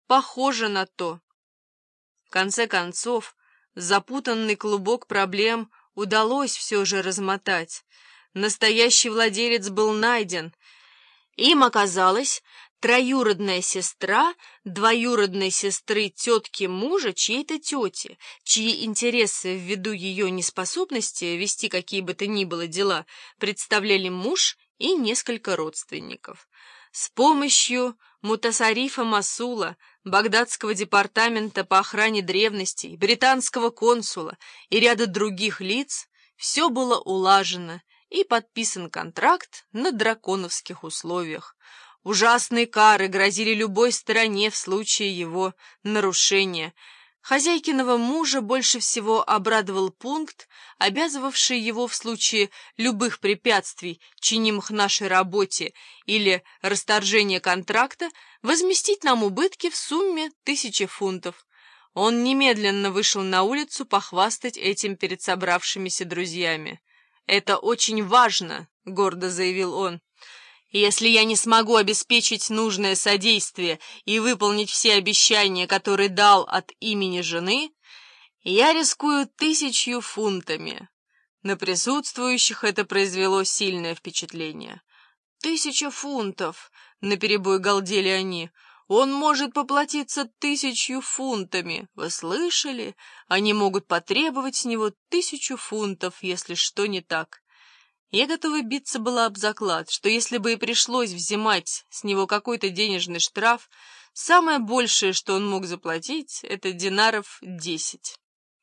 Похоже на то. В конце концов, запутанный клубок проблем удалось все же размотать. Настоящий владелец был найден. Им оказалась троюродная сестра двоюродной сестры тетки мужа чьей-то тети, чьи интересы ввиду ее неспособности вести какие бы то ни было дела представляли муж и несколько родственников. С помощью Мутасаррифа Масула, Багдадского департамента по охране древностей, британского консула и ряда других лиц все было улажено и подписан контракт на драконовских условиях. Ужасные кары грозили любой стороне в случае его нарушения. Хозяйкиного мужа больше всего обрадовал пункт, обязывавший его в случае любых препятствий, чинимых нашей работе или расторжения контракта, возместить нам убытки в сумме 1000 фунтов. Он немедленно вышел на улицу похвастать этим перед собравшимися друзьями. «Это очень важно», — гордо заявил он. «Если я не смогу обеспечить нужное содействие и выполнить все обещания, которые дал от имени жены, я рискую 1000 фунтами». На присутствующих это произвело сильное впечатление. 1000 фунтов! — наперебой галдели они. «Он может поплатиться 1000 фунтами! Вы слышали? Они могут потребовать с него 1000 фунтов, если что не так». Я готова биться была об заклад, что если бы и пришлось взимать с него какой-то денежный штраф, самое большее, что он мог заплатить, это динаров 10.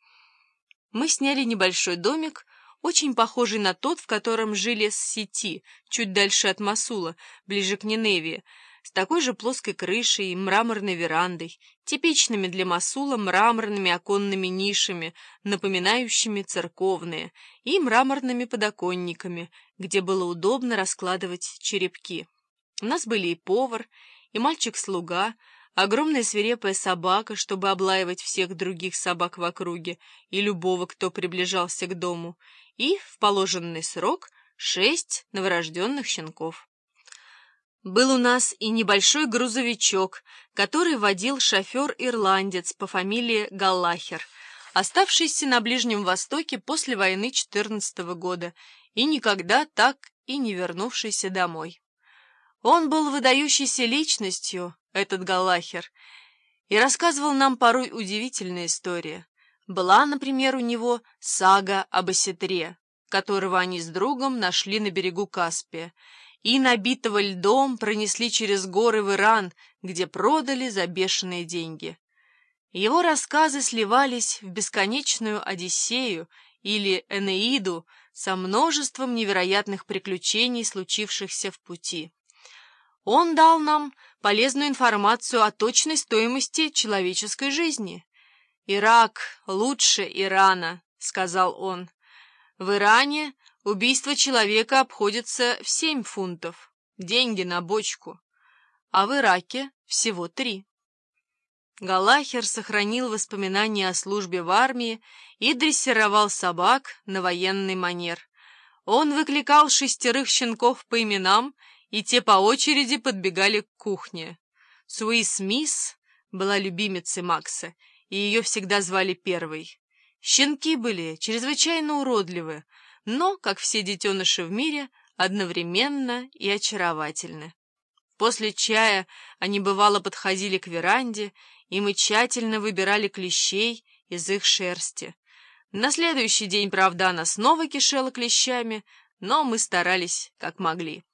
Мы сняли небольшой домик, очень похожий на тот, в котором жили Сети, чуть дальше от Масула, ближе к Ниневии, с такой же плоской крышей и мраморной верандой, типичными для Масула мраморными оконными нишами, напоминающими церковные, и мраморными подоконниками, где было удобно раскладывать черепки. У нас были и повар, и мальчик-слуга, огромная свирепая собака, чтобы облаивать всех других собак в округе и любого, кто приближался к дому, и, в положенный срок, 6 новорожденных щенков. Был у нас и небольшой грузовичок, который водил шофер-ирландец по фамилии Галлахер, оставшийся на Ближнем Востоке после войны 14 года и никогда так и не вернувшийся домой. Он был выдающейся личностью, этот Галлахер, и рассказывал нам порой удивительные истории. Была, например, у него сага об осетре, которого они с другом нашли на берегу Каспия, и набитого льдом пронесли через горы в Иран, где продали за бешеные деньги. Его рассказы сливались в бесконечную Одиссею или Энеиду со множеством невероятных приключений, случившихся в пути. Он дал нам полезную информацию о точной стоимости человеческой жизни. «Ирак лучше Ирана», — сказал он. «В Иране убийство человека обходится в 7 фунтов, деньги на бочку, а в Ираке всего 3. Галлахер сохранил воспоминания о службе в армии и дрессировал собак на военный манер. Он выкликал 6 щенков по именам, и те по очереди подбегали к кухне. Суис Мисс была любимицей Макса, и ее всегда звали первой. Щенки были чрезвычайно уродливы, но, как все детеныши в мире, одновременно и очаровательны. После чая они бывало подходили к веранде, и мы тщательно выбирали клещей из их шерсти. На следующий день, правда, она снова кишела клещами, но мы старались как могли.